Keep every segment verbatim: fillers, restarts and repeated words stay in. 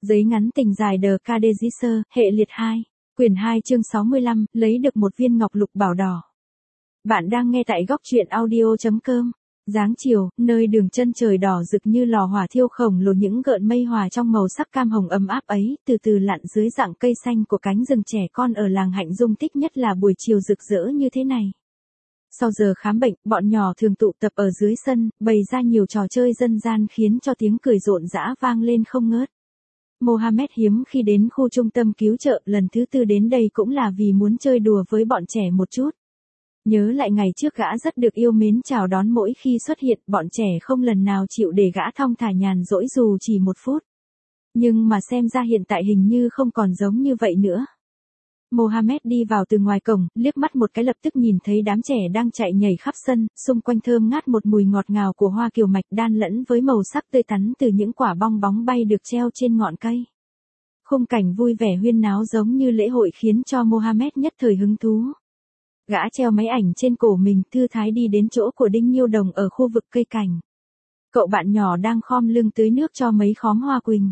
Giấy ngắn tình dài The Cadegisser, hệ liệt hai. Quyển hai chương sáu mươi lăm, lấy được một viên ngọc lục bảo đỏ. Bạn đang nghe tại góc truyện audio.com. Dáng chiều, nơi đường chân trời đỏ rực như lò hỏa thiêu khổng lồ, những gợn mây hòa trong màu sắc cam hồng ấm áp ấy, từ từ lặn dưới dạng cây xanh của cánh rừng trẻ con ở làng Hạnh Dung. Thích nhất là buổi chiều rực rỡ như thế này. Sau giờ khám bệnh, bọn nhỏ thường tụ tập ở dưới sân, bày ra nhiều trò chơi dân gian khiến cho tiếng cười rộn rã vang lên không ngớt. Mohammed hiếm khi đến khu trung tâm cứu trợ, lần thứ tư đến đây cũng là vì muốn chơi đùa với bọn trẻ một chút. Nhớ lại ngày trước gã rất được yêu mến chào đón mỗi khi xuất hiện, bọn trẻ không lần nào chịu để gã thong thả nhàn rỗi dù chỉ một phút. Nhưng mà xem ra hiện tại hình như không còn giống như vậy nữa. Mohammed đi vào từ ngoài cổng, liếc mắt một cái lập tức nhìn thấy đám trẻ đang chạy nhảy khắp sân, xung quanh thơm ngát một mùi ngọt ngào của hoa kiều mạch đan lẫn với màu sắc tươi tắn từ những quả bong bóng bay được treo trên ngọn cây. Khung cảnh vui vẻ huyên náo giống như lễ hội khiến cho Mohammed nhất thời hứng thú. Gã treo máy ảnh trên cổ mình, thư thái đi đến chỗ của Đinh Nhiêu Đồng ở khu vực cây cảnh. Cậu bạn nhỏ đang khom lưng tưới nước cho mấy khóm hoa quỳnh.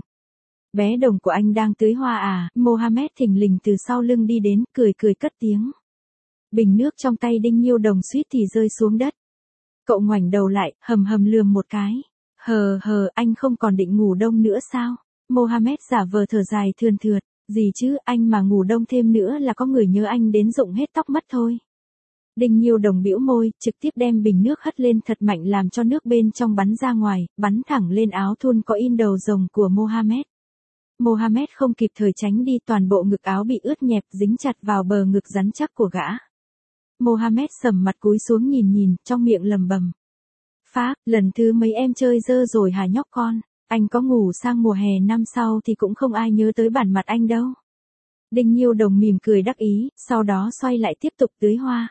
Bé Đồng của anh đang tưới hoa à? Mohammed thình lình từ sau lưng đi đến, cười cười cất tiếng. Bình nước trong tay Đinh Nhiêu Đồng suýt thì rơi xuống đất. Cậu ngoảnh đầu lại, hầm hầm lườm một cái. Hờ hờ, anh không còn định ngủ đông nữa sao? Mohammed giả vờ thở dài thườn thượt. Gì chứ, anh mà ngủ đông thêm nữa là có người nhớ anh đến rụng hết tóc mất thôi. Đinh Nhiêu Đồng bĩu môi, trực tiếp đem bình nước hất lên thật mạnh làm cho nước bên trong bắn ra ngoài, bắn thẳng lên áo thun có in đầu rồng của Mohammed. Mohammed không kịp thời tránh đi, toàn bộ ngực áo bị ướt nhẹp dính chặt vào bờ ngực rắn chắc của gã. Mohammed sầm mặt cúi xuống nhìn nhìn, trong miệng lầm bầm. Phác, lần thứ mấy em chơi dơ rồi hả nhóc con, anh có ngủ sang mùa hè năm sau thì cũng không ai nhớ tới bản mặt anh đâu. Đinh Nhiêu Đồng mỉm cười đắc ý, sau đó xoay lại tiếp tục tưới hoa.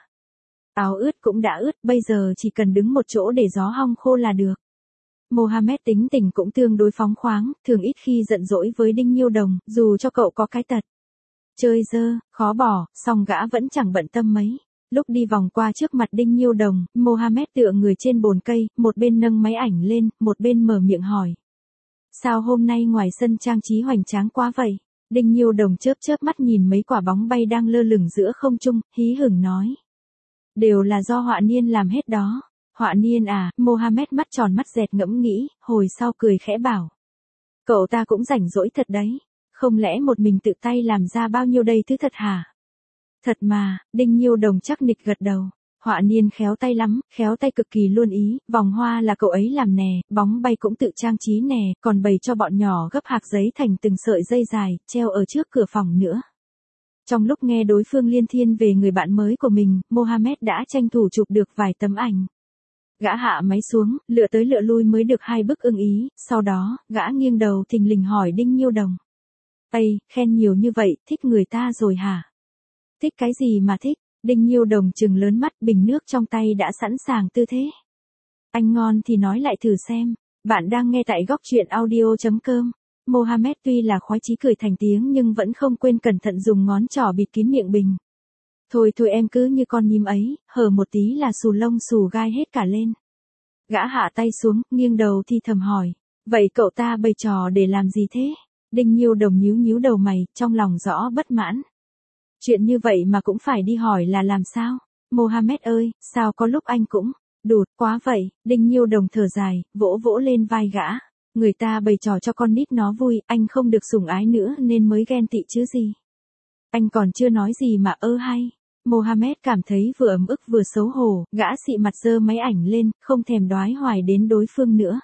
Áo ướt cũng đã ướt, bây giờ chỉ cần đứng một chỗ để gió hong khô là được. Mohammed tính tình cũng tương đối phóng khoáng, thường ít khi giận dỗi với Đinh Nhiêu Đồng, dù cho cậu có cái tật chơi dơ, khó bỏ, song gã vẫn chẳng bận tâm mấy. Lúc đi vòng qua trước mặt Đinh Nhiêu Đồng, Mohammed tựa người trên bồn cây, một bên nâng máy ảnh lên, một bên mở miệng hỏi. Sao hôm nay ngoài sân trang trí hoành tráng quá vậy? Đinh Nhiêu Đồng chớp chớp mắt nhìn mấy quả bóng bay đang lơ lửng giữa không trung, hí hửng nói. Đều là do họa niên làm hết đó. Họa niên à? Mohammed mắt tròn mắt dẹt ngẫm nghĩ, hồi sau cười khẽ bảo. Cậu ta cũng rảnh rỗi thật đấy. Không lẽ một mình tự tay làm ra bao nhiêu đây thứ thật hả? Thật mà, Đinh Nhiêu Đồng chắc nịch gật đầu. Họa niên khéo tay lắm, khéo tay cực kỳ luôn ý, vòng hoa là cậu ấy làm nè, bóng bay cũng tự trang trí nè, còn bày cho bọn nhỏ gấp hạc giấy thành từng sợi dây dài, treo ở trước cửa phòng nữa. Trong lúc nghe đối phương liên thiên về người bạn mới của mình, Mohammed đã tranh thủ chụp được vài tấm ảnh. Gã hạ máy xuống, lựa tới lựa lui mới được hai bức ưng ý, sau đó, gã nghiêng đầu thình lình hỏi Đinh Nhiêu Đồng. Ây, khen nhiều như vậy, thích người ta rồi hả? Thích cái gì mà thích? Đinh Nhiêu Đồng trừng lớn mắt, bình nước trong tay đã sẵn sàng tư thế. Anh ngon thì nói lại thử xem. Bạn đang nghe tại góc truyện audio.com. Mohammed tuy là khoái chí cười thành tiếng nhưng vẫn không quên cẩn thận dùng ngón trỏ bịt kín miệng bình. Thôi thôi em cứ như con nhím ấy, hở một tí là xù lông xù gai hết cả lên. Gã hạ tay xuống, nghiêng đầu thì thầm hỏi. Vậy cậu ta bày trò để làm gì thế? Đinh Nhiêu Đồng nhíu nhíu đầu mày, trong lòng rõ bất mãn. Chuyện như vậy mà cũng phải đi hỏi là làm sao? Mohammed ơi, sao có lúc anh cũng đụt quá vậy? Đinh Nhiêu Đồng thở dài, vỗ vỗ lên vai gã. Người ta bày trò cho con nít nó vui, anh không được sủng ái nữa nên mới ghen tị chứ gì. Anh còn chưa nói gì mà ơ hay. Mohammed cảm thấy vừa ấm ức vừa xấu hổ, gã xị mặt giơ máy ảnh lên, không thèm đoái hoài đến đối phương nữa.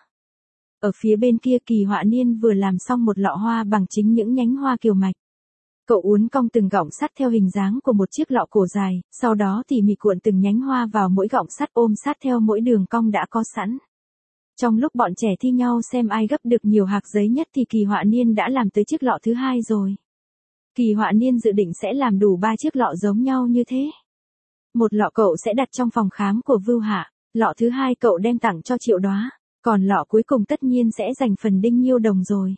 Ở phía bên kia Kỳ Họa Niên vừa làm xong một lọ hoa bằng chính những nhánh hoa kiều mạch. Cậu uốn cong từng gọng sắt theo hình dáng của một chiếc lọ cổ dài, sau đó tỉ mỉ cuộn từng nhánh hoa vào mỗi gọng sắt ôm sát theo mỗi đường cong đã có sẵn. Trong lúc bọn trẻ thi nhau xem ai gấp được nhiều hạc giấy nhất thì Kỳ Họa Niên đã làm tới chiếc lọ thứ hai rồi. Kỳ Họa Niên dự định sẽ làm đủ ba chiếc lọ giống nhau như thế. Một lọ cậu sẽ đặt trong phòng khám của Vưu Hạ, lọ thứ hai cậu đem tặng cho Triệu Đóa, còn lọ cuối cùng tất nhiên sẽ dành phần Đinh Nhiêu Đồng rồi.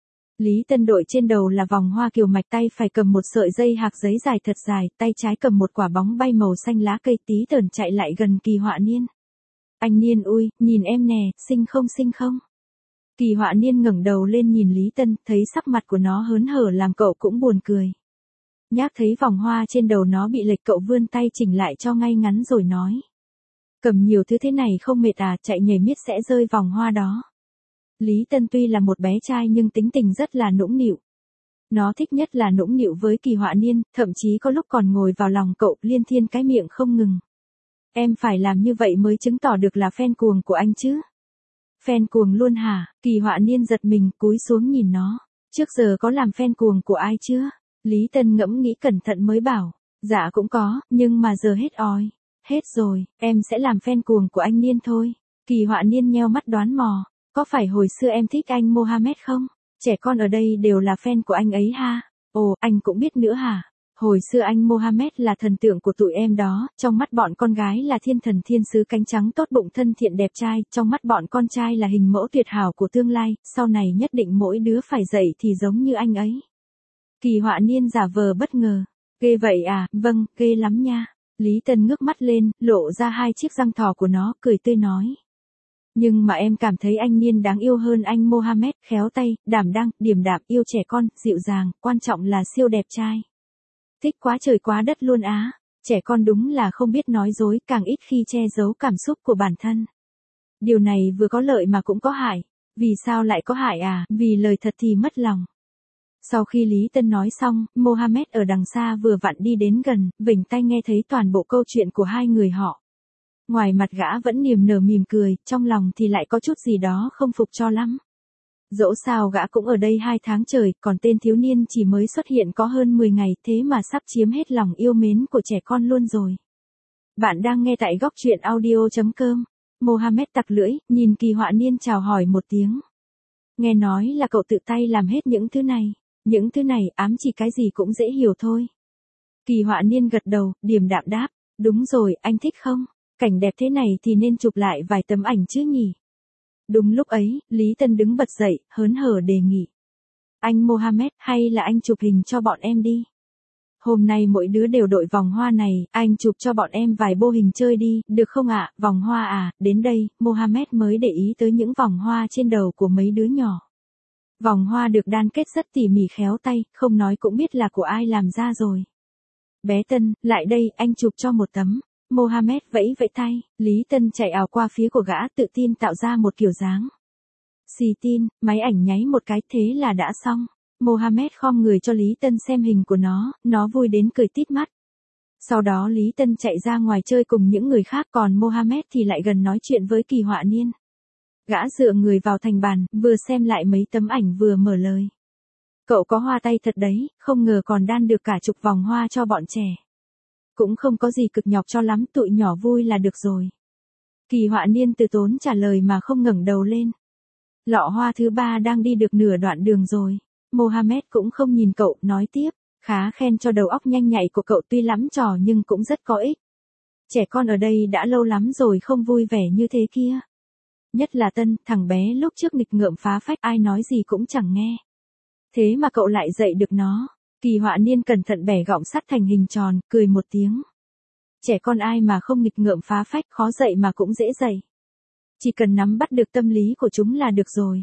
Lý Tân đội trên đầu là vòng hoa kiều mạch, tay phải cầm một sợi dây hạc giấy dài thật dài, tay trái cầm một quả bóng bay màu xanh lá cây, tí tởn chạy lại gần Kỳ Họa Niên. Anh Niên ui, nhìn em nè, xinh không xinh không? Kỳ Họa Niên ngẩng đầu lên nhìn Lý Tân, thấy sắc mặt của nó hớn hở làm cậu cũng buồn cười. Nhác thấy vòng hoa trên đầu nó bị lệch, cậu vươn tay chỉnh lại cho ngay ngắn rồi nói. Cầm nhiều thứ thế này không mệt à, chạy nhảy miết sẽ rơi vòng hoa đó. Lý Tân tuy là một bé trai nhưng tính tình rất là nũng nịu. Nó thích nhất là nũng nịu với Kỳ Họa Niên, thậm chí có lúc còn ngồi vào lòng cậu liên thiên cái miệng không ngừng. Em phải làm như vậy mới chứng tỏ được là fan cuồng của anh chứ. Fan cuồng luôn hả? Kỳ Họa Niên giật mình cúi xuống nhìn nó. Trước giờ có làm fan cuồng của ai chưa? Lý Tân ngẫm nghĩ cẩn thận mới bảo. Dạ cũng có, nhưng mà giờ hết oi. Hết rồi, em sẽ làm fan cuồng của anh Niên thôi. Kỳ Họa Niên nheo mắt đoán mò. Có phải hồi xưa em thích anh Mohammed không? Trẻ con ở đây đều là fan của anh ấy ha. Ồ, anh cũng biết nữa hả? Hồi xưa anh Mohammed là thần tượng của tụi em đó, trong mắt bọn con gái là thiên thần thiên sứ cánh trắng tốt bụng thân thiện đẹp trai, trong mắt bọn con trai là hình mẫu tuyệt hảo của tương lai, sau này nhất định mỗi đứa phải dậy thì giống như anh ấy. Kỳ Họa Niên giả vờ bất ngờ. Ghê vậy à, vâng, ghê lắm nha. Lý Tân ngước mắt lên, lộ ra hai chiếc răng thỏ của nó, cười tươi nói. Nhưng mà em cảm thấy anh Niên đáng yêu hơn anh Mohammed, khéo tay, đảm đang, điềm đạm, yêu trẻ con, dịu dàng, quan trọng là siêu đẹp trai. Thích quá trời quá đất luôn á, trẻ con đúng là không biết nói dối, càng ít khi che giấu cảm xúc của bản thân. Điều này vừa có lợi mà cũng có hại. Vì sao lại có hại à, vì lời thật thì mất lòng. Sau khi Lý Tân nói xong, Mohammed ở đằng xa vừa vặn đi đến gần, vểnh tai nghe thấy toàn bộ câu chuyện của hai người họ. Ngoài mặt gã vẫn niềm nở mỉm cười, trong lòng thì lại có chút gì đó không phục cho lắm. Dẫu sao gã cũng ở đây hai tháng trời, còn tên thiếu niên chỉ mới xuất hiện có hơn mười ngày, thế mà sắp chiếm hết lòng yêu mến của trẻ con luôn rồi. Bạn đang nghe tại góc truyện audio chấm com. Mohammed tặc lưỡi, nhìn Kỳ Họa Niên chào hỏi một tiếng. Nghe nói là cậu tự tay làm hết những thứ này. Những thứ này ám chỉ cái gì cũng dễ hiểu thôi. Kỳ Họa Niên gật đầu, điềm đạm đáp. Đúng rồi, anh thích không? Cảnh đẹp thế này thì nên chụp lại vài tấm ảnh chứ nhỉ? Đúng lúc ấy, Lý Tân đứng bật dậy, hớn hở đề nghị. Anh Mohammed, hay là anh chụp hình cho bọn em đi? Hôm nay mỗi đứa đều đội vòng hoa này, anh chụp cho bọn em vài bô hình chơi đi, được không ạ? Vòng hoa à? Đến đây, Mohammed mới để ý tới những vòng hoa trên đầu của mấy đứa nhỏ. Vòng hoa được đan kết rất tỉ mỉ khéo tay, không nói cũng biết là của ai làm ra rồi. Bé Tân, lại đây, anh chụp cho một tấm. Mohammed vẫy vẫy tay, Lý Tân chạy ào qua phía của gã, tự tin tạo ra một kiểu dáng. Xì tin, máy ảnh nháy một cái, thế là đã xong. Mohammed khom người cho Lý Tân xem hình của nó, nó vui đến cười tít mắt. Sau đó Lý Tân chạy ra ngoài chơi cùng những người khác, còn Mohammed thì lại gần nói chuyện với Kỳ Họa Niên. Gã dựa người vào thành bàn, vừa xem lại mấy tấm ảnh vừa mở lời. Cậu có hoa tay thật đấy, không ngờ còn đan được cả chục vòng hoa cho bọn trẻ. Cũng không có gì cực nhọc cho lắm, tụi nhỏ vui là được rồi. Kỳ Họa Niên từ tốn trả lời mà không ngẩng đầu lên. Lọ hoa thứ ba đang đi được nửa đoạn đường rồi. Mohammed cũng không nhìn cậu, nói tiếp. Khá khen cho đầu óc nhanh nhạy của cậu, tuy lắm trò nhưng cũng rất có ích. Trẻ con ở đây đã lâu lắm rồi không vui vẻ như thế kia. Nhất là Tân, thằng bé lúc trước nghịch ngợm phá phách, ai nói gì cũng chẳng nghe. Thế mà cậu lại dạy được nó. Kỳ Họa Niên cẩn thận bẻ gọng sắt thành hình tròn, cười một tiếng. Trẻ con ai mà không nghịch ngợm phá phách, khó dạy mà cũng dễ dạy. Chỉ cần nắm bắt được tâm lý của chúng là được rồi.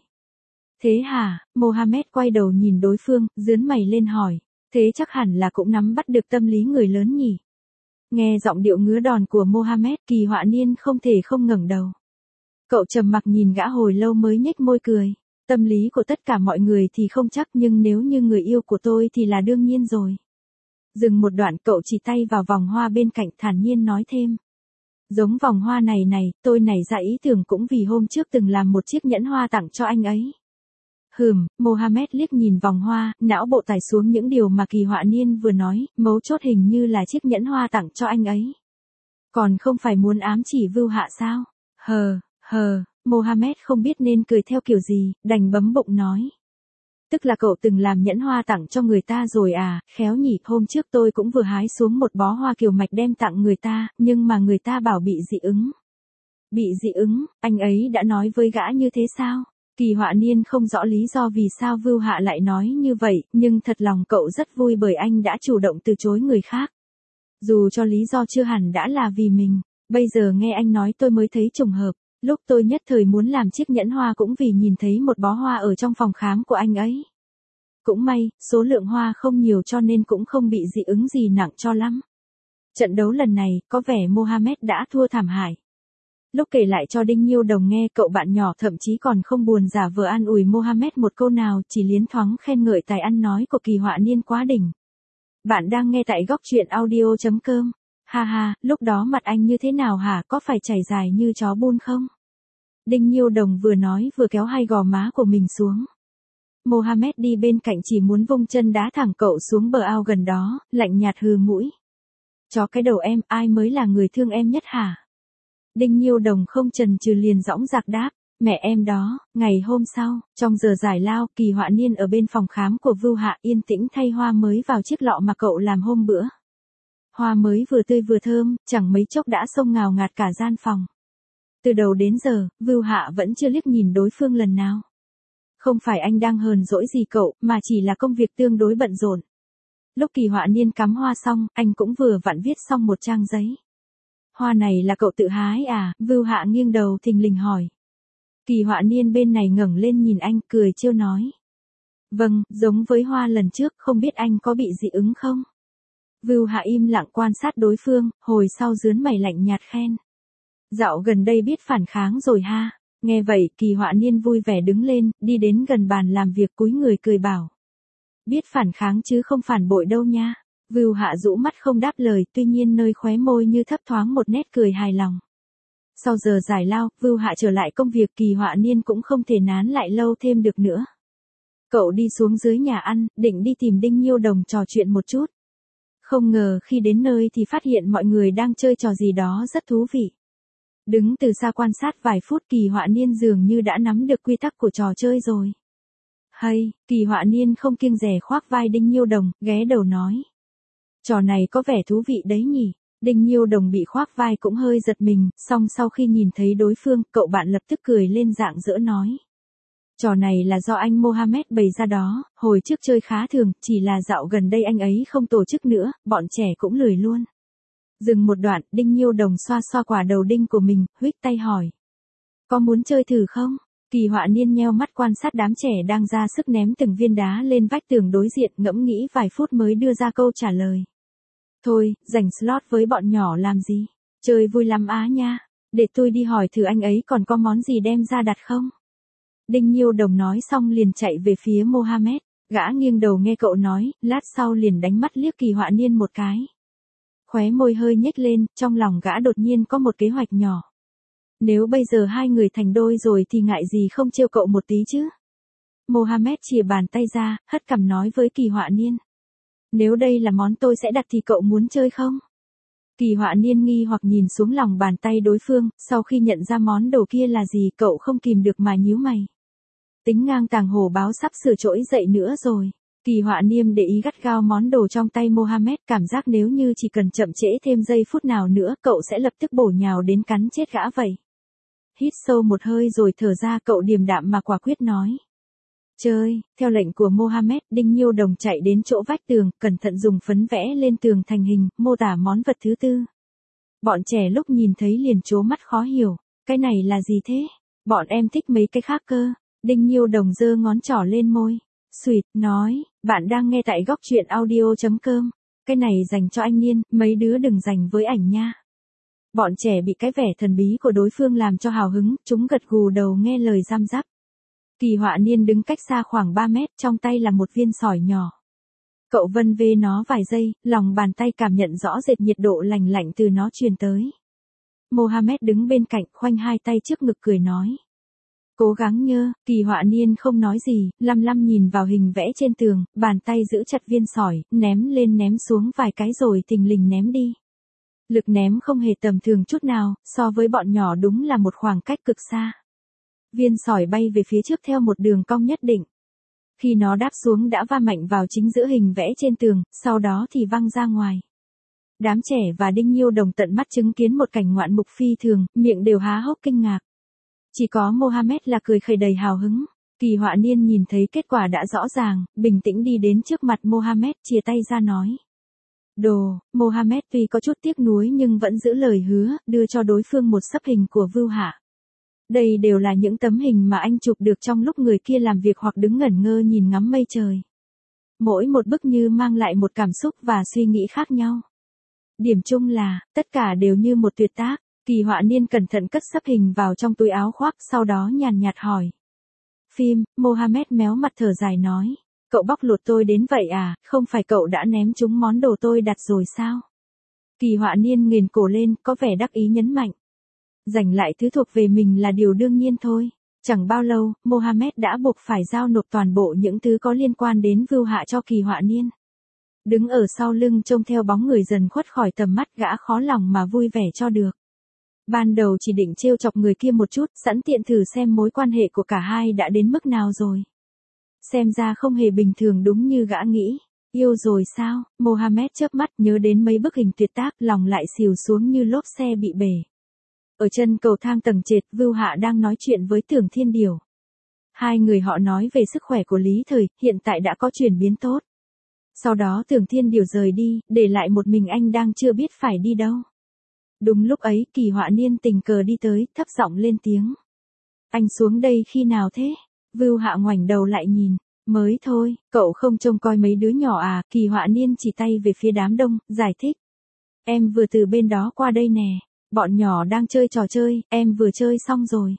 Thế hả? Mohammed quay đầu nhìn đối phương, dướn mày lên hỏi. Thế chắc hẳn là cũng nắm bắt được tâm lý người lớn nhỉ? Nghe giọng điệu ngứa đòn của Mohammed, Kỳ Họa Niên không thể không ngẩng đầu. Cậu trầm mặc nhìn gã hồi lâu mới nhếch môi cười. Tâm lý của tất cả mọi người thì không chắc, nhưng nếu như người yêu của tôi thì là đương nhiên rồi. Dừng một đoạn, cậu chỉ tay vào vòng hoa bên cạnh, thản nhiên nói thêm. Giống vòng hoa này này, tôi nảy ra ý tưởng cũng vì hôm trước từng làm một chiếc nhẫn hoa tặng cho anh ấy. Hừm, Mohammed liếc nhìn vòng hoa, não bộ tải xuống những điều mà Kỳ Họa Niên vừa nói, mấu chốt hình như là chiếc nhẫn hoa tặng cho anh ấy. Còn không phải muốn ám chỉ Vưu Hạ sao? Hờ, hờ. Mohammed không biết nên cười theo kiểu gì, đành bấm bụng nói. Tức là cậu từng làm nhẫn hoa tặng cho người ta rồi à, khéo nhỉ, hôm trước tôi cũng vừa hái xuống một bó hoa kiều mạch đem tặng người ta, nhưng mà người ta bảo bị dị ứng. Bị dị ứng, anh ấy đã nói với gã như thế sao? Kỳ Họa Niên không rõ lý do vì sao Vưu Hạ lại nói như vậy, nhưng thật lòng cậu rất vui bởi anh đã chủ động từ chối người khác. Dù cho lý do chưa hẳn đã là vì mình, bây giờ nghe anh nói tôi mới thấy trùng hợp. Lúc tôi nhất thời muốn làm chiếc nhẫn hoa cũng vì nhìn thấy một bó hoa ở trong phòng khám của anh ấy. Cũng may, số lượng hoa không nhiều cho nên cũng không bị dị ứng gì nặng cho lắm. Trận đấu lần này, có vẻ Mohamed đã thua thảm hại. Lúc kể lại cho Đinh Nhiêu Đồng nghe, cậu bạn nhỏ thậm chí còn không buồn giả vờ an ủi Mohamed một câu nào, chỉ liến thoáng khen ngợi tài ăn nói của Kỳ Họa Niên quá đỉnh. Bạn đang nghe tại góc truyện audio chấm com. Ha ha, lúc đó mặt anh như thế nào hả, có phải chảy dài như chó bun không? Đinh Nhiêu Đồng vừa nói vừa kéo hai gò má của mình xuống. Mohamed đi bên cạnh chỉ muốn vung chân đá thẳng cậu xuống bờ ao gần đó, lạnh nhạt hừ mũi. Chó cái đầu em, ai mới là người thương em nhất hả? Đinh Nhiêu Đồng không chần chừ liền dõng dạc đáp, mẹ em đó. Ngày hôm sau, trong giờ giải lao, Kỳ Họa Niên ở bên phòng khám của Vưu Hạ yên tĩnh thay hoa mới vào chiếc lọ mà cậu làm hôm bữa. Hoa mới vừa tươi vừa thơm, chẳng mấy chốc đã xông ngào ngạt cả gian phòng. Từ đầu đến giờ, Vưu Hạ vẫn chưa liếc nhìn đối phương lần nào. Không phải anh đang hờn dỗi gì cậu, mà chỉ là công việc tương đối bận rộn. Lúc Kỳ Họa Niên cắm hoa xong, anh cũng vừa vặn viết xong một trang giấy. Hoa này là cậu tự hái à? Vưu Hạ nghiêng đầu thình lình hỏi. Kỳ Họa Niên bên này ngẩng lên nhìn anh, cười trêu nói. Vâng, giống với hoa lần trước, không biết anh có bị dị ứng không? Vưu Hạ im lặng quan sát đối phương, hồi sau rướn mày lạnh nhạt khen. Dạo gần đây biết phản kháng rồi ha. Nghe vậy, Kỳ Họa Niên vui vẻ đứng lên, đi đến gần bàn làm việc cúi người cười bảo. Biết phản kháng chứ không phản bội đâu nha. Vưu Hạ rũ mắt không đáp lời, tuy nhiên nơi khóe môi như thấp thoáng một nét cười hài lòng. Sau giờ giải lao, Vưu Hạ trở lại công việc, Kỳ Họa Niên cũng không thể nán lại lâu thêm được nữa. Cậu đi xuống dưới nhà ăn, định đi tìm Đinh Nhiêu Đồng trò chuyện một chút. Không ngờ khi đến nơi thì phát hiện mọi người đang chơi trò gì đó rất thú vị. Đứng từ xa quan sát vài phút, Kỳ Họa Niên dường như đã nắm được quy tắc của trò chơi rồi. Hay, Kỳ Họa Niên không kiêng dè khoác vai Đinh Nhiêu Đồng, ghé đầu nói. Trò này có vẻ thú vị đấy nhỉ. Đinh Nhiêu Đồng bị khoác vai cũng hơi giật mình, song sau khi nhìn thấy đối phương, cậu bạn lập tức cười lên rạng rỡ nói. Trò này là do anh Mohamed bày ra đó, hồi trước chơi khá thường, chỉ là dạo gần đây anh ấy không tổ chức nữa, bọn trẻ cũng lười luôn. Dừng một đoạn, Đinh Nhiêu Đồng xoa xoa quả đầu đinh của mình, huých tay hỏi. Có muốn chơi thử không? Kỳ Họa Niên nheo mắt quan sát đám trẻ đang ra sức ném từng viên đá lên vách tường đối diện, ngẫm nghĩ vài phút mới đưa ra câu trả lời. Thôi, dành slot với bọn nhỏ làm gì? Chơi vui lắm á nha. Để tôi đi hỏi thử anh ấy còn có món gì đem ra đặt không? Đinh Nhiêu Đồng nói xong liền chạy về phía Mohamed. Gã nghiêng đầu nghe cậu nói, lát sau liền đánh mắt liếc Kỳ Họa Niên một cái. Khóe môi hơi nhếch lên, trong lòng gã đột nhiên có một kế hoạch nhỏ. Nếu bây giờ hai người thành đôi rồi thì ngại gì không trêu cậu một tí chứ? Mohamed chìa bàn tay ra, hất cằm nói với Kỳ Họa Niên. Nếu đây là món tôi sẽ đặt thì cậu muốn chơi không? Kỳ Họa Niên nghi hoặc nhìn xuống lòng bàn tay đối phương, sau khi nhận ra món đồ kia là gì cậu không kìm được mà nhíu mày. Tính ngang tàng hổ báo sắp sửa trỗi dậy nữa rồi. Kỳ Họa Niên để ý gắt gao món đồ trong tay Mohamed, cảm giác nếu như chỉ cần chậm trễ thêm giây phút nào nữa cậu sẽ lập tức bổ nhào đến cắn chết gã vậy. Hít sâu một hơi rồi thở ra, cậu điềm đạm mà quả quyết nói. Chơi, theo lệnh của Mohamed, Đinh Nhiêu Đồng chạy đến chỗ vách tường, cẩn thận dùng phấn vẽ lên tường thành hình, mô tả món vật thứ tư. Bọn trẻ lúc nhìn thấy liền trố mắt khó hiểu, cái này là gì thế? Bọn em thích mấy cái khác cơ. Đinh Nhiêu Đồng giơ ngón trỏ lên môi. Sweet, nói, bạn đang nghe tại góc truyện audio chấm com. Cái này dành cho anh Niên, mấy đứa đừng dành với ảnh nha. Bọn trẻ bị cái vẻ thần bí của đối phương làm cho hào hứng, chúng gật gù đầu nghe lời giam giáp. Kỳ Họa Niên đứng cách xa khoảng ba mét, trong tay là một viên sỏi nhỏ. Cậu vân vê nó vài giây, lòng bàn tay cảm nhận rõ rệt nhiệt độ lành lạnh từ nó truyền tới. Mohamed đứng bên cạnh, khoanh hai tay trước ngực cười nói. Cố gắng nhớ. Kỳ Họa Niên không nói gì, lăm lăm nhìn vào hình vẽ trên tường, bàn tay giữ chặt viên sỏi, ném lên ném xuống vài cái rồi thình lình ném đi. Lực ném không hề tầm thường chút nào, so với bọn nhỏ đúng là một khoảng cách cực xa. Viên sỏi bay về phía trước theo một đường cong nhất định. Khi nó đáp xuống đã va mạnh vào chính giữa hình vẽ trên tường, sau đó thì văng ra ngoài. Đám trẻ và Đinh Nhiêu Đồng tận mắt chứng kiến một cảnh ngoạn mục phi thường, miệng đều há hốc kinh ngạc. Chỉ có Mohamed là cười khẩy đầy hào hứng. Kỳ Họa Niên nhìn thấy kết quả đã rõ ràng, bình tĩnh đi đến trước mặt Mohamed, chìa tay ra nói. Đồ. Mohamed tuy có chút tiếc nuối nhưng vẫn giữ lời hứa, đưa cho đối phương một sấp hình của Vưu Hạ. Đây đều là những tấm hình mà anh chụp được trong lúc người kia làm việc hoặc đứng ngẩn ngơ nhìn ngắm mây trời. Mỗi một bức như mang lại một cảm xúc và suy nghĩ khác nhau. Điểm chung là, tất cả đều như một tuyệt tác. Kỳ họa niên cẩn thận cất sấp hình vào trong túi áo khoác, sau đó nhàn nhạt hỏi. Phim, Mohammed méo mặt thở dài nói. Cậu bóc lột tôi đến vậy à, không phải cậu đã ném chúng món đồ tôi đặt rồi sao? Kỳ họa niên nghền cổ lên, có vẻ đắc ý nhấn mạnh. Giành lại thứ thuộc về mình là điều đương nhiên thôi. Chẳng bao lâu, Mohammed đã buộc phải giao nộp toàn bộ những thứ có liên quan đến Vưu Hạ cho kỳ họa niên. Đứng ở sau lưng trông theo bóng người dần khuất khỏi tầm mắt, gã khó lòng mà vui vẻ cho được. Ban đầu chỉ định trêu chọc người kia một chút, sẵn tiện thử xem mối quan hệ của cả hai đã đến mức nào rồi. Xem ra không hề bình thường đúng như gã nghĩ. Yêu rồi sao? Mohammed chớp mắt nhớ đến mấy bức hình tuyệt tác, lòng lại xìu xuống như lốp xe bị bể. Ở chân cầu thang tầng trệt, Vưu Hạ đang nói chuyện với Tưởng Thiên Điểu. Hai người họ nói về sức khỏe của Lý Thời, hiện tại đã có chuyển biến tốt. Sau đó Tưởng Thiên Điểu rời đi, để lại một mình anh đang chưa biết phải đi đâu. Đúng lúc ấy, kỳ họa niên tình cờ đi tới, thấp giọng lên tiếng. Anh xuống đây khi nào thế? Vưu Hạ ngoảnh đầu lại nhìn. Mới thôi, cậu không trông coi mấy đứa nhỏ à? Kỳ họa niên chỉ tay về phía đám đông, giải thích. Em vừa từ bên đó qua đây nè. Bọn nhỏ đang chơi trò chơi, em vừa chơi xong rồi.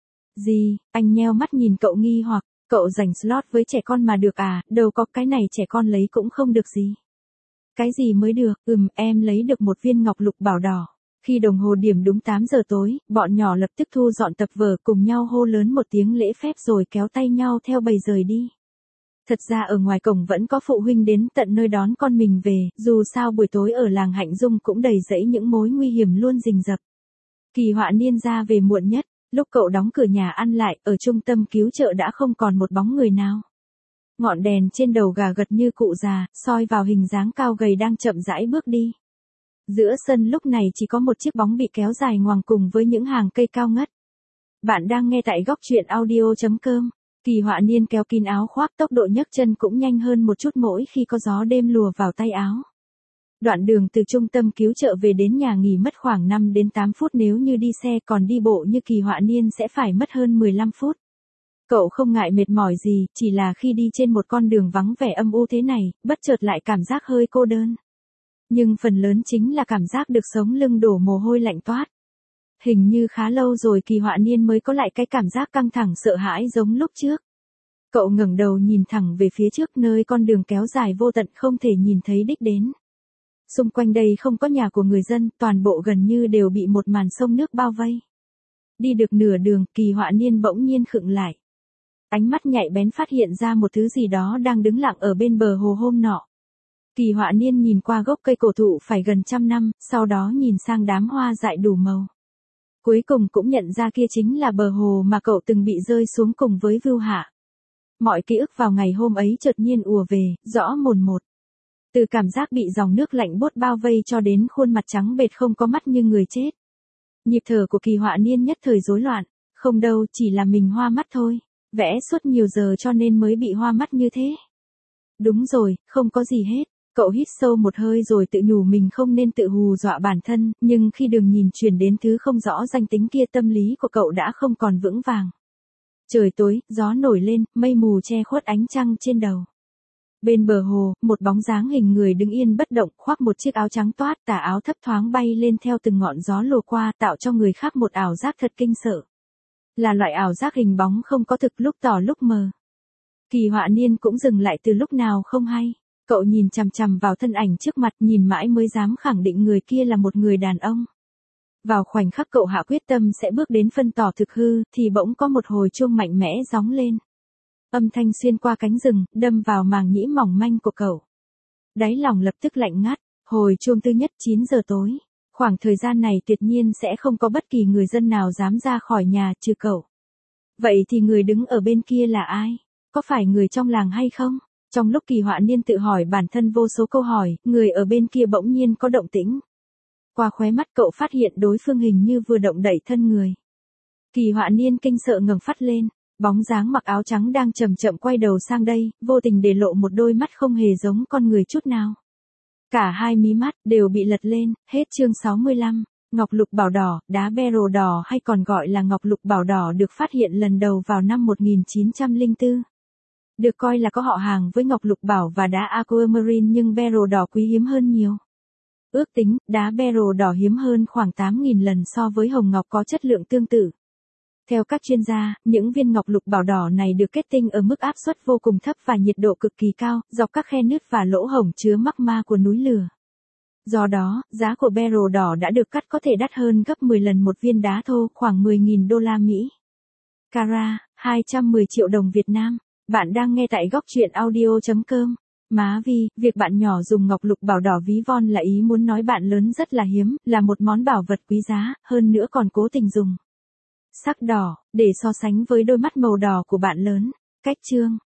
Gì? Anh nheo mắt nhìn cậu nghi hoặc. Cậu dành slot với trẻ con mà được à? Đâu có, cái này trẻ con lấy cũng không được gì. Cái gì mới được? Ừm, em lấy được một viên ngọc lục bảo đỏ. Khi đồng hồ điểm đúng tám giờ tối, bọn nhỏ lập tức thu dọn tập vở, cùng nhau hô lớn một tiếng lễ phép rồi kéo tay nhau theo bầy rời đi. Thật ra ở ngoài cổng vẫn có phụ huynh đến tận nơi đón con mình về, dù sao buổi tối ở làng Hạnh Dung cũng đầy rẫy những mối nguy hiểm luôn rình rập. Kỳ họa niên ra về muộn nhất, lúc cậu đóng cửa nhà ăn lại, ở trung tâm cứu trợ đã không còn một bóng người nào. Ngọn đèn trên đầu gà gật như cụ già, soi vào hình dáng cao gầy đang chậm rãi bước đi. Giữa sân lúc này chỉ có một chiếc bóng bị kéo dài ngoằng cùng với những hàng cây cao ngất. Bạn đang nghe tại góc truyện audio chấm com. Kỳ họa niên kéo kín áo khoác, tốc độ nhấc chân cũng nhanh hơn một chút mỗi khi có gió đêm lùa vào tay áo. Đoạn đường từ trung tâm cứu trợ về đến nhà nghỉ mất khoảng năm đến tám phút nếu như đi xe, còn đi bộ như kỳ họa niên sẽ phải mất hơn mười lăm phút. Cậu không ngại mệt mỏi gì, chỉ là khi đi trên một con đường vắng vẻ âm u thế này, bất chợt lại cảm giác hơi cô đơn. Nhưng phần lớn chính là cảm giác được sống lưng đổ mồ hôi lạnh toát. Hình như khá lâu rồi kỳ họa niên mới có lại cái cảm giác căng thẳng sợ hãi giống lúc trước. Cậu ngẩng đầu nhìn thẳng về phía trước nơi con đường kéo dài vô tận không thể nhìn thấy đích đến. Xung quanh đây không có nhà của người dân, toàn bộ gần như đều bị một màn sông nước bao vây. Đi được nửa đường, kỳ họa niên bỗng nhiên khựng lại. Ánh mắt nhạy bén phát hiện ra một thứ gì đó đang đứng lặng ở bên bờ hồ hôm nọ. Kỳ họa niên nhìn qua gốc cây cổ thụ phải gần trăm năm, sau đó nhìn sang đám hoa dại đủ màu. Cuối cùng cũng nhận ra kia chính là bờ hồ mà cậu từng bị rơi xuống cùng với Vưu Hạ. Mọi ký ức vào ngày hôm ấy chợt nhiên ùa về, rõ mồn một. Từ cảm giác bị dòng nước lạnh buốt bao vây cho đến khuôn mặt trắng bệch không có mắt như người chết. Nhịp thở của kỳ họa niên nhất thời rối loạn, không đâu, chỉ là mình hoa mắt thôi, vẽ suốt nhiều giờ cho nên mới bị hoa mắt như thế. Đúng rồi, không có gì hết. Cậu hít sâu một hơi rồi tự nhủ mình không nên tự hù dọa bản thân, nhưng khi đường nhìn truyền đến thứ không rõ danh tính kia tâm lý của cậu đã không còn vững vàng. Trời tối, gió nổi lên, mây mù che khuất ánh trăng trên đầu. Bên bờ hồ, một bóng dáng hình người đứng yên bất động, khoác một chiếc áo trắng toát, tà áo thấp thoáng bay lên theo từng ngọn gió lùa qua, tạo cho người khác một ảo giác thật kinh sợ. Là loại ảo giác hình bóng không có thực, lúc tỏ lúc mờ. Kỳ họa niên cũng dừng lại từ lúc nào không hay. Cậu nhìn chằm chằm vào thân ảnh trước mặt, nhìn mãi mới dám khẳng định người kia là một người đàn ông. Vào khoảnh khắc cậu hạ quyết tâm sẽ bước đến phân tỏ thực hư, thì bỗng có một hồi chuông mạnh mẽ gióng lên. Âm thanh xuyên qua cánh rừng, đâm vào màng nhĩ mỏng manh của cậu. Đáy lòng lập tức lạnh ngắt, hồi chuông thứ nhất chín giờ tối. Khoảng thời gian này tuyệt nhiên sẽ không có bất kỳ người dân nào dám ra khỏi nhà trừ cậu. Vậy thì người đứng ở bên kia là ai? Có phải người trong làng hay không? Trong lúc kỳ họa niên tự hỏi bản thân vô số câu hỏi, người ở bên kia bỗng nhiên có động tĩnh. Qua khóe mắt cậu phát hiện đối phương hình như vừa động đẩy thân người. Kỳ họa niên kinh sợ ngẩng phát lên, bóng dáng mặc áo trắng đang chậm chậm quay đầu sang đây, vô tình để lộ một đôi mắt không hề giống con người chút nào. Cả hai mí mắt đều bị lật lên, hết chương sáu mươi lăm. Ngọc lục bảo đỏ, đá beryl đỏ hay còn gọi là ngọc lục bảo đỏ được phát hiện lần đầu vào năm một nghìn chín trăm lẻ bốn. Được coi là có họ hàng với ngọc lục bảo và đá aquamarine nhưng beryl đỏ quý hiếm hơn nhiều. Ước tính, đá beryl đỏ hiếm hơn khoảng tám nghìn lần so với hồng ngọc có chất lượng tương tự. Theo các chuyên gia, những viên ngọc lục bảo đỏ này được kết tinh ở mức áp suất vô cùng thấp và nhiệt độ cực kỳ cao, dọc các khe nứt và lỗ hổng chứa magma của núi lửa. Do đó, giá của beryl đỏ đã được cắt có thể đắt hơn gấp mười lần một viên đá thô, khoảng mười nghìn đô la Mỹ. Carat, hai trăm mười triệu đồng Việt Nam. Bạn đang nghe tại góc truyện audio chấm com. Má Vi, việc bạn nhỏ dùng ngọc lục bảo đỏ ví von là ý muốn nói bạn lớn rất là hiếm, là một món bảo vật quý giá, hơn nữa còn cố tình dùng sắc đỏ, để so sánh với đôi mắt màu đỏ của bạn lớn. Cách chương